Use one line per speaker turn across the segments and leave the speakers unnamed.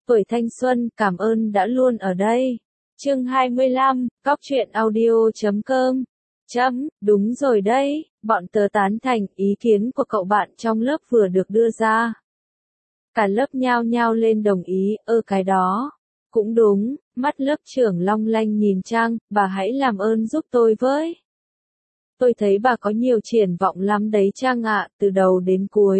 Tuổi thanh xuân, cảm ơn đã luôn ở đây. Chương 25, Cóc truyện audio.com. Đúng rồi đấy, bọn tớ tán thành ý kiến của cậu bạn trong lớp vừa được đưa ra. Cả lớp nhao nhao lên đồng ý, cái đó. Cũng đúng, mắt lớp trưởng long lanh nhìn Trang, bà hãy làm ơn giúp tôi với. Tôi thấy bà có nhiều triển vọng lắm đấy Trang ạ, từ đầu đến cuối.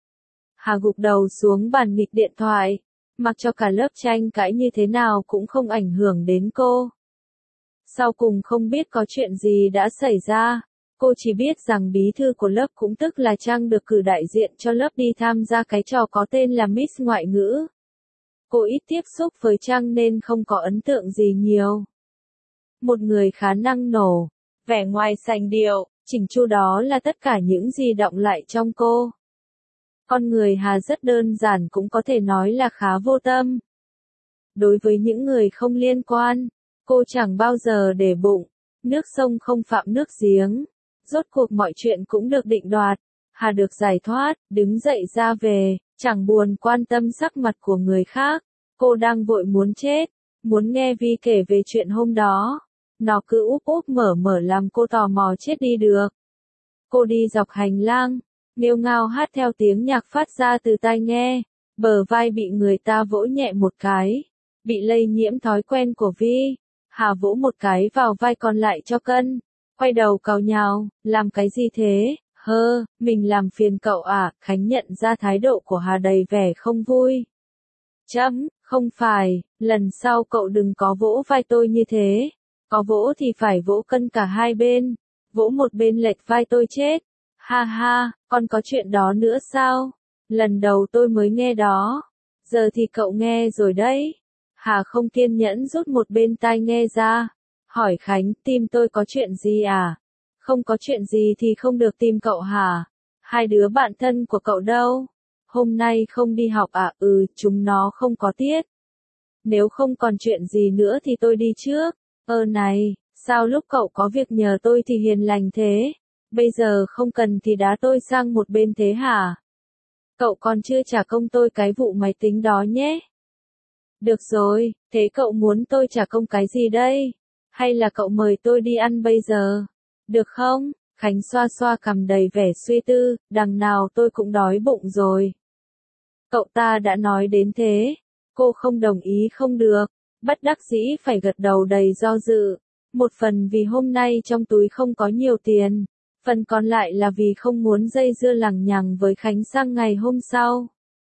Hà gục đầu xuống bàn nghịch điện thoại, mặc cho cả lớp tranh cãi như thế nào cũng không ảnh hưởng đến cô. Sau cùng không biết có chuyện gì đã xảy ra, cô chỉ biết rằng bí thư của lớp cũng tức là Trang được cử đại diện cho lớp đi tham gia cái trò có tên là Miss Ngoại ngữ. Cô ít tiếp xúc với Trang nên không có ấn tượng gì nhiều. Một người khá năng nổ, vẻ ngoài sành điệu, chỉnh chu đó là tất cả những gì đọng lại trong cô. Con người Hà rất đơn giản cũng có thể nói là khá vô tâm. Đối với những người không liên quan, cô chẳng bao giờ để bụng, nước sông không phạm nước giếng. Rốt cuộc mọi chuyện cũng được định đoạt, Hà được giải thoát, đứng dậy ra về, chẳng buồn quan tâm sắc mặt của người khác. Cô đang vội muốn chết, muốn nghe Vi kể về chuyện hôm đó. Nó cứ úp úp mở làm cô tò mò chết đi được. Cô đi dọc hành lang, nghêu ngao hát theo tiếng nhạc phát ra từ tai nghe, bờ vai bị người ta vỗ nhẹ một cái, bị lây nhiễm thói quen của Vi. Hà vỗ một cái vào vai còn lại cho cân, quay đầu càu nhào, làm cái gì thế, mình làm phiền cậu à, Khánh nhận ra thái độ của Hà đầy vẻ không vui. Không phải, lần sau cậu đừng có vỗ vai tôi như thế, có vỗ thì phải vỗ cân cả hai bên, vỗ một bên lệch vai tôi chết. Ha ha, còn có chuyện đó nữa sao? Lần đầu tôi mới nghe đó. Giờ thì cậu nghe rồi đấy. Hà không kiên nhẫn rút một bên tai nghe ra. Hỏi Khánh, tìm tôi có chuyện gì à? Không có chuyện gì thì không được tìm cậu hả? Hai đứa bạn thân của cậu đâu? Hôm nay không đi học à? Chúng nó không có tiết. Nếu không còn chuyện gì nữa thì tôi đi trước. Này, sao lúc cậu có việc nhờ tôi thì hiền lành thế? Bây giờ không cần thì đá tôi sang một bên thế hả? Cậu còn chưa trả công tôi cái vụ máy tính đó nhé. Được rồi, thế cậu muốn tôi trả công cái gì đây? Hay là cậu mời tôi đi ăn bây giờ? Được không? Khánh xoa xoa cằm đầy vẻ suy tư, đằng nào tôi cũng đói bụng rồi. Cậu ta đã nói đến thế. Cô không đồng ý không được, bất đắc dĩ phải gật đầu đầy do dự. Một phần vì hôm nay trong túi không có nhiều tiền. Phần còn lại là vì không muốn dây dưa lằng nhằng với Khánh sang ngày hôm sau.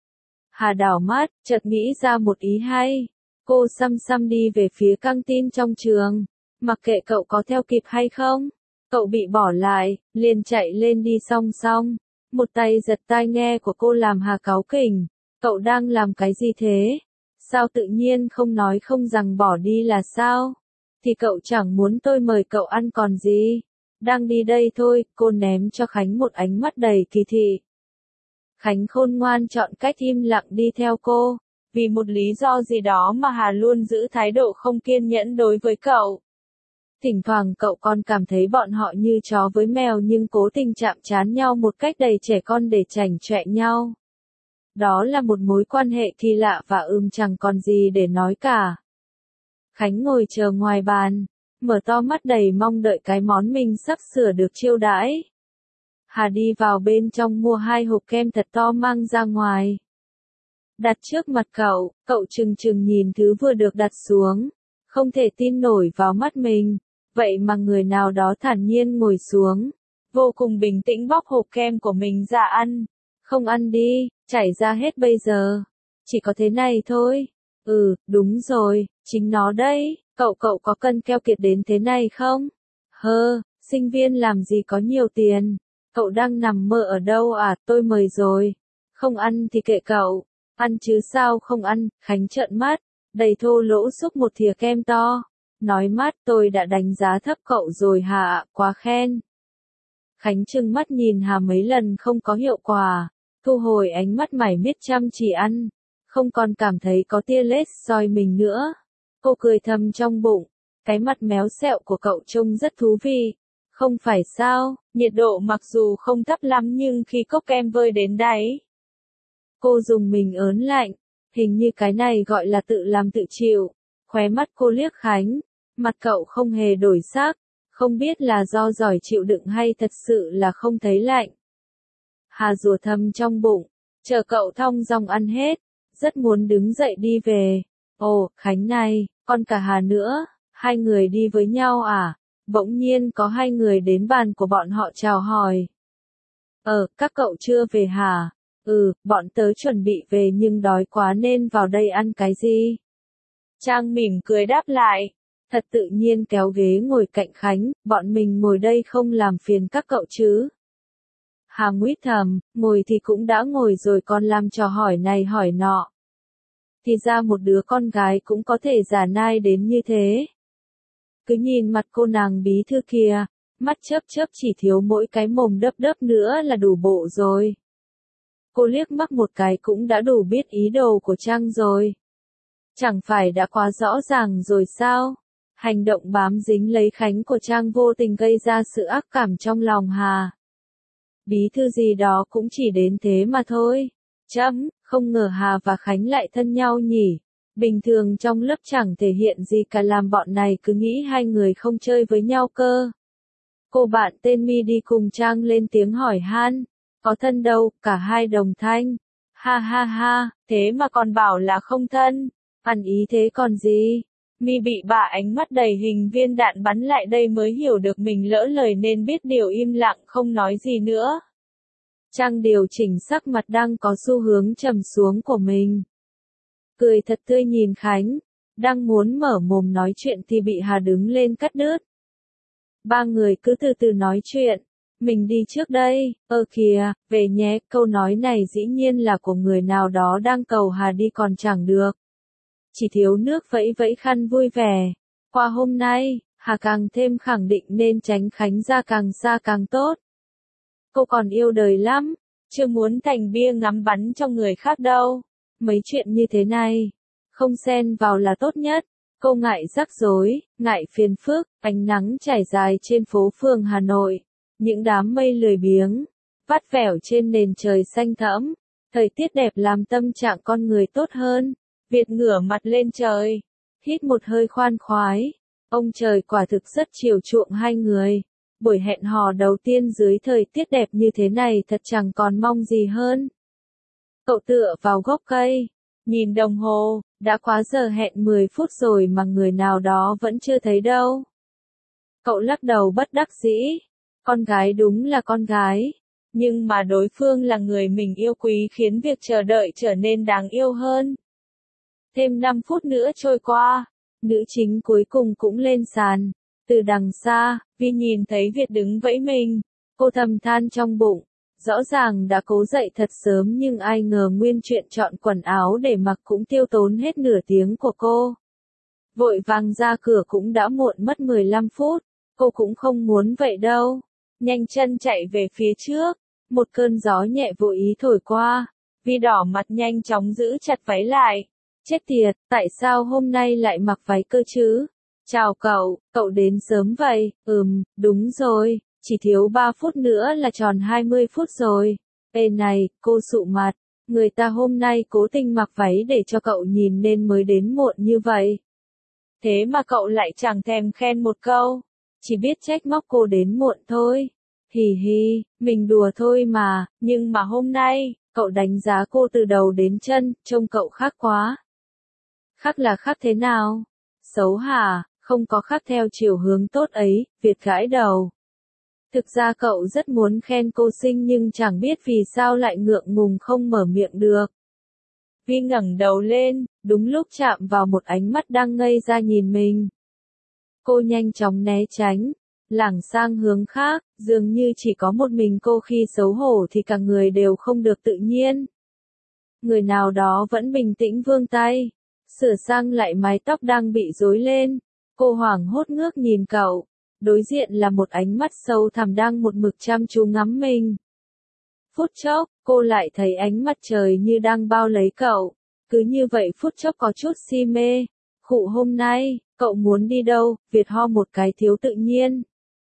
Hà đảo mắt, chợt nghĩ ra một ý hay. Cô xăm xăm đi về phía căng tin trong trường. Mặc kệ cậu có theo kịp hay không. Cậu bị bỏ lại, liền chạy lên đi song song. Một tay giật tai nghe của cô làm Hà cáu kỉnh. Cậu đang làm cái gì thế? Sao tự nhiên không nói không rằng bỏ đi là sao? Thì cậu chẳng muốn tôi mời cậu ăn còn gì. Đang đi đây thôi, cô ném cho Khánh một ánh mắt đầy kỳ thị. Khánh khôn ngoan chọn cách im lặng đi theo cô, vì một lý do gì đó mà Hà luôn giữ thái độ không kiên nhẫn đối với cậu. Thỉnh thoảng cậu còn cảm thấy bọn họ như chó với mèo nhưng cố tình chạm trán nhau một cách đầy trẻ con để chảnh chọe nhau. Đó là một mối quan hệ kỳ lạ và chẳng còn gì để nói cả. Khánh ngồi chờ ngoài bàn, mở to mắt đầy mong đợi cái món mình sắp sửa được chiêu đãi. Hà đi vào bên trong mua 2 hộp kem thật to mang ra ngoài. Đặt trước mặt cậu, cậu chừng chừng nhìn thứ vừa được đặt xuống. Không thể tin nổi vào mắt mình. Vậy mà người nào đó thản nhiên ngồi xuống. Vô cùng bình tĩnh bóc hộp kem của mình ra ăn. Không ăn đi, chảy ra hết bây giờ. Chỉ có thế này thôi. Đúng rồi, chính nó đấy. Cậu có cân keo kiệt đến thế này không? Sinh viên làm gì có nhiều tiền. Cậu đang nằm mơ ở đâu à, tôi mời rồi. Không ăn thì kệ cậu. Ăn chứ sao không ăn, Khánh trợn mắt, đầy thô lỗ xúc một thìa kem to. Nói mát tôi đã đánh giá thấp cậu rồi hả, quá khen. Khánh trừng mắt nhìn Hà mấy lần không có hiệu quả. Thu hồi ánh mắt mải miết chăm chỉ ăn. Không còn cảm thấy có tia lết soi mình nữa. Cô cười thầm trong bụng. Cái mặt méo xẹo của cậu trông rất thú vị. Không phải sao, nhiệt độ mặc dù không thấp lắm nhưng khi cốc kem vơi đến đáy. Cô dùng mình ớn lạnh. Hình như cái này gọi là tự làm tự chịu. Khóe mắt cô liếc Khánh, mặt cậu không hề đổi sắc, không biết là do giỏi chịu đựng hay thật sự là không thấy lạnh. Hà rủa thầm trong bụng, chờ cậu thong dong ăn hết, rất muốn đứng dậy đi về. Ồ, Khánh này, còn cả Hà nữa, hai người đi với nhau à? Bỗng nhiên có hai người đến bàn của bọn họ chào hỏi. Các cậu chưa về hả? Bọn tớ chuẩn bị về nhưng đói quá nên vào đây ăn cái gì? Trang mỉm cười đáp lại, thật tự nhiên kéo ghế ngồi cạnh Khánh, bọn mình ngồi đây không làm phiền các cậu chứ. Hà nguýt thầm, ngồi thì cũng đã ngồi rồi còn làm trò hỏi này hỏi nọ. Thì ra một đứa con gái cũng có thể giả nai đến như thế. Cứ nhìn mặt cô nàng bí thư kìa, mắt chớp chớp chỉ thiếu mỗi cái mồm đấp đấp nữa là đủ bộ rồi. Cô liếc mắt một cái cũng đã đủ biết ý đồ của Trang rồi. Chẳng phải đã quá rõ ràng rồi sao? Hành động bám dính lấy Khánh của Trang vô tình gây ra sự ác cảm trong lòng Hà. Bí thư gì đó cũng chỉ đến thế mà thôi. Không ngờ Hà và Khánh lại thân nhau nhỉ. Bình thường trong lớp chẳng thể hiện gì cả làm bọn này cứ nghĩ hai người không chơi với nhau cơ. Cô bạn tên My đi cùng Trang lên tiếng hỏi han. Có thân đâu, cả hai đồng thanh. Ha ha ha, thế mà còn bảo là không thân. Ăn ý thế còn gì. My bị bà ánh mắt đầy hình viên đạn bắn lại đây mới hiểu được mình lỡ lời nên biết điều im lặng không nói gì nữa. Trang điều chỉnh sắc mặt đang có xu hướng trầm xuống của mình. Cười thật tươi nhìn Khánh, đang muốn mở mồm nói chuyện thì bị Hà đứng lên cắt đứt. Ba người cứ từ từ nói chuyện, mình đi trước đây, kìa, về nhé, câu nói này dĩ nhiên là của người nào đó đang cầu Hà đi còn chẳng được. Chỉ thiếu nước vẫy vẫy khăn vui vẻ. Qua hôm nay, Hà càng thêm khẳng định nên tránh Khánh ra càng xa càng tốt. Cô còn yêu đời lắm, chưa muốn thành bia ngắm bắn cho người khác đâu. Mấy chuyện như thế này, không xen vào là tốt nhất. Cô ngại rắc rối, ngại phiền phức, ánh nắng trải dài trên phố phường Hà Nội. Những đám mây lười biếng, vắt vẻo trên nền trời xanh thẫm. Thời tiết đẹp làm tâm trạng con người tốt hơn. Việt ngửa mặt lên trời, hít một hơi khoan khoái. Ông trời quả thực rất chiều chuộng hai người. Buổi hẹn hò đầu tiên dưới thời tiết đẹp như thế này thật chẳng còn mong gì hơn. Cậu tựa vào gốc cây, nhìn đồng hồ, đã quá giờ hẹn 10 phút rồi mà người nào đó vẫn chưa thấy đâu. Cậu lắc đầu bất đắc dĩ, con gái đúng là con gái, nhưng mà đối phương là người mình yêu quý khiến việc chờ đợi trở nên đáng yêu hơn. Thêm 5 phút nữa trôi qua, nữ chính cuối cùng cũng lên sàn. Từ đằng xa, Vi nhìn thấy Việt đứng vẫy mình, cô thầm than trong bụng. Rõ ràng đã cố dậy thật sớm nhưng ai ngờ nguyên chuyện chọn quần áo để mặc cũng tiêu tốn hết nửa tiếng của cô. Vội vàng ra cửa cũng đã muộn mất 15 phút, cô cũng không muốn vậy đâu. Nhanh chân chạy về phía trước, một cơn gió nhẹ vô ý thổi qua, Vi đỏ mặt nhanh chóng giữ chặt váy lại. Chết tiệt, tại sao hôm nay lại mặc váy cơ chứ? Chào cậu đến sớm vậy, đúng rồi, chỉ thiếu 3 phút nữa là tròn 20 phút rồi. Ê này, cô sụ mặt, người ta hôm nay cố tình mặc váy để cho cậu nhìn nên mới đến muộn như vậy. Thế mà cậu lại chẳng thèm khen một câu, chỉ biết trách móc cô đến muộn thôi. Hì hì, mình đùa thôi mà, nhưng mà hôm nay, cậu đánh giá cô từ đầu đến chân, trông cậu khác quá. Khác là khác thế nào? Xấu hả? Không có khác theo chiều hướng tốt ấy, Việt gãi đầu. Thực ra cậu rất muốn khen cô xinh nhưng chẳng biết vì sao lại ngượng ngùng không mở miệng được. Vi ngẩng đầu lên, đúng lúc chạm vào một ánh mắt đang ngây ra nhìn mình. Cô nhanh chóng né tránh, lảng sang hướng khác, dường như chỉ có một mình cô khi xấu hổ thì cả người đều không được tự nhiên. Người nào đó vẫn bình tĩnh vươn tay, sửa sang lại mái tóc đang bị rối lên. Cô hoảng hốt ngước nhìn cậu, đối diện là một ánh mắt sâu thẳm đang một mực chăm chú ngắm mình. Phút chốc, cô lại thấy ánh mặt trời như đang bao lấy cậu, cứ như vậy phút chốc có chút si mê. Khụ hôm nay, cậu muốn đi đâu? Việt ho một cái thiếu tự nhiên.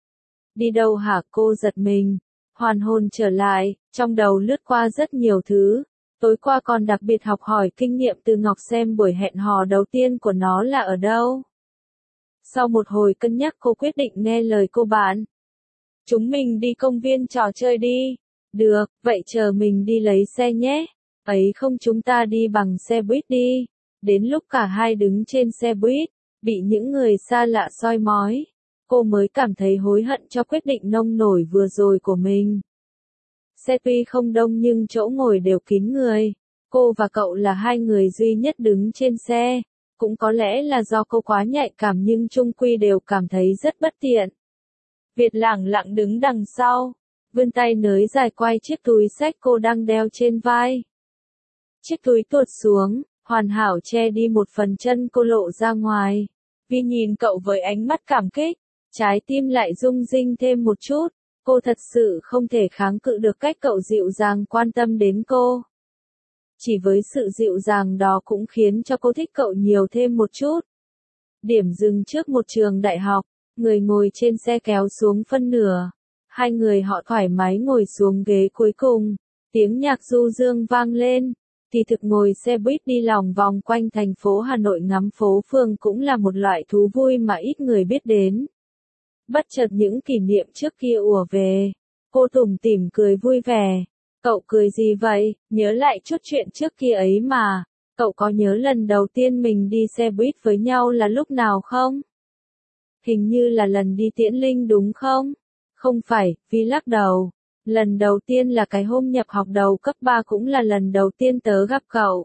Đi đâu hả? Cô giật mình, hoàn hồn trở lại, trong đầu lướt qua rất nhiều thứ. Tối qua còn đặc biệt học hỏi kinh nghiệm từ Ngọc xem buổi hẹn hò đầu tiên của nó là ở đâu. Sau một hồi cân nhắc cô quyết định nghe lời cô bạn. Chúng mình đi công viên trò chơi đi. Được, vậy chờ mình đi lấy xe nhé. Ấy không chúng ta đi bằng xe buýt đi. Đến lúc cả hai đứng trên xe buýt, bị những người xa lạ soi mói, cô mới cảm thấy hối hận cho quyết định nông nổi vừa rồi của mình. Xe tuy không đông nhưng chỗ ngồi đều kín người. Cô và cậu là hai người duy nhất đứng trên xe. Cũng có lẽ là do cô quá nhạy cảm nhưng chung quy đều cảm thấy rất bất tiện. Việt lẳng lặng đứng đằng sau, vươn tay nới dài quay chiếc túi xách cô đang đeo trên vai. Chiếc túi tuột xuống, hoàn hảo che đi một phần chân cô lộ ra ngoài. Vi nhìn cậu với ánh mắt cảm kích, trái tim lại rung rinh thêm một chút. Cô thật sự không thể kháng cự được cách cậu dịu dàng quan tâm đến cô. Chỉ với sự dịu dàng đó cũng khiến cho cô thích cậu nhiều thêm một chút. Điểm dừng trước một trường đại học, người ngồi trên xe kéo xuống phân nửa. Hai người họ thoải mái ngồi xuống ghế cuối cùng. Tiếng nhạc du dương vang lên. Thì thực ngồi xe buýt đi lòng vòng quanh thành phố Hà Nội ngắm phố phường cũng là một loại thú vui mà ít người biết đến. Bất chợt những kỷ niệm trước kia ùa về. Cô tủm tỉm cười vui vẻ. Cậu cười gì vậy? Nhớ lại chút chuyện trước kia ấy mà. Cậu có nhớ lần đầu tiên mình đi xe buýt với nhau là lúc nào không? Hình như là lần đi Tiễn Linh đúng không? Không phải, Vi lắc đầu. Lần đầu tiên là cái hôm nhập học đầu cấp 3 cũng là lần đầu tiên tớ gặp cậu.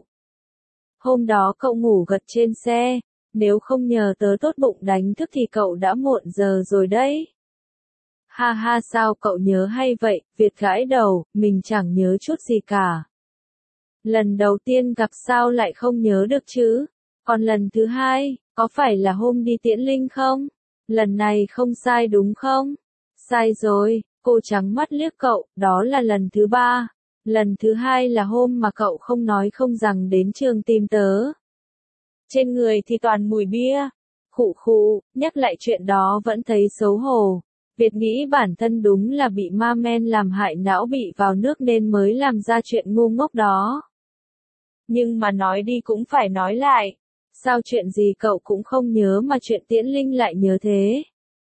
Hôm đó cậu ngủ gật trên xe. Nếu không nhờ tớ tốt bụng đánh thức thì cậu đã muộn giờ rồi đấy. Ha ha sao cậu nhớ hay vậy, Việt gãi đầu, mình chẳng nhớ chút gì cả. Lần đầu tiên gặp sao lại không nhớ được chứ? Còn lần thứ hai, có phải là hôm đi Tiễn Linh không? Lần này không sai đúng không? Sai rồi, cô trắng mắt liếc cậu, đó là lần thứ ba. Lần thứ hai là hôm mà cậu không nói không rằng đến trường tìm tớ. Trên người thì toàn mùi bia. Khụ khụ, nhắc lại chuyện đó vẫn thấy xấu hổ. Việt nghĩ bản thân đúng là bị ma men làm hại não bị vào nước nên mới làm ra chuyện ngu ngốc đó. Nhưng mà nói đi cũng phải nói lại. Sao chuyện gì cậu cũng không nhớ mà chuyện Tiễn Linh lại nhớ thế?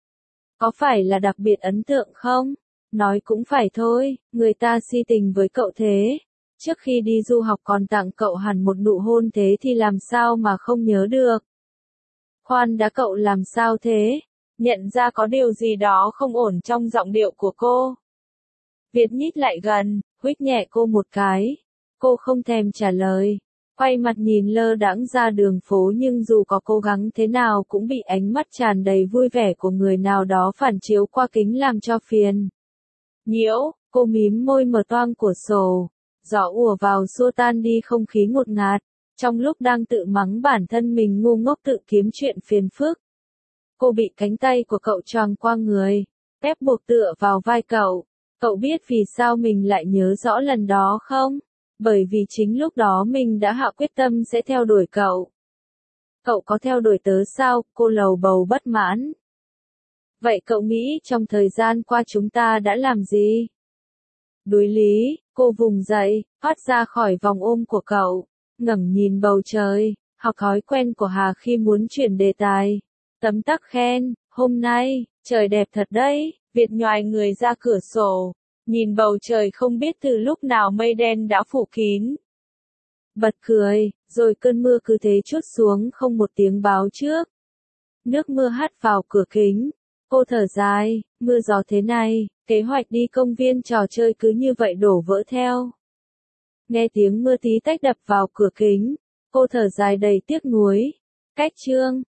Có phải là đặc biệt ấn tượng không? Nói cũng phải thôi, người ta si tình với cậu thế. Trước khi đi du học còn tặng cậu hẳn một nụ hôn thế thì làm sao mà không nhớ được. Khoan đã cậu làm sao thế? Nhận ra có điều gì đó không ổn trong giọng điệu của cô. Việt nhích lại gần, huých nhẹ cô một cái. Cô không thèm trả lời. Quay mặt nhìn lơ đãng ra đường phố nhưng dù có cố gắng thế nào cũng bị ánh mắt tràn đầy vui vẻ của người nào đó phản chiếu qua kính làm cho phiền. Nhiễu, cô mím môi mở toang của sổ. Gió ùa vào xua tan đi không khí ngột ngạt. Trong lúc đang tự mắng bản thân mình ngu ngốc tự kiếm chuyện phiền phức. Cô bị cánh tay của cậu choàng qua người, ép buộc tựa vào vai cậu. Cậu biết vì sao mình lại nhớ rõ lần đó không? Bởi vì chính lúc đó mình đã hạ quyết tâm sẽ theo đuổi cậu. Cậu có theo đuổi tớ sao? Cô lầu bầu bất mãn. Vậy cậu nghĩ trong thời gian qua chúng ta đã làm gì? Đối lý, cô vùng dậy, thoát ra khỏi vòng ôm của cậu, ngẩng nhìn bầu trời, học thói quen của Hà khi muốn chuyển đề tài. Tấm tắc khen, hôm nay, trời đẹp thật đấy, Việt nhoài người ra cửa sổ, nhìn bầu trời không biết từ lúc nào mây đen đã phủ kín. Bật cười, rồi cơn mưa cứ thế trút xuống không một tiếng báo trước. Nước mưa hắt vào cửa kính, cô thở dài, mưa gió thế này, kế hoạch đi công viên trò chơi cứ như vậy đổ vỡ theo. Nghe tiếng mưa tí tách đập vào cửa kính, cô thở dài đầy tiếc nuối. Cách chương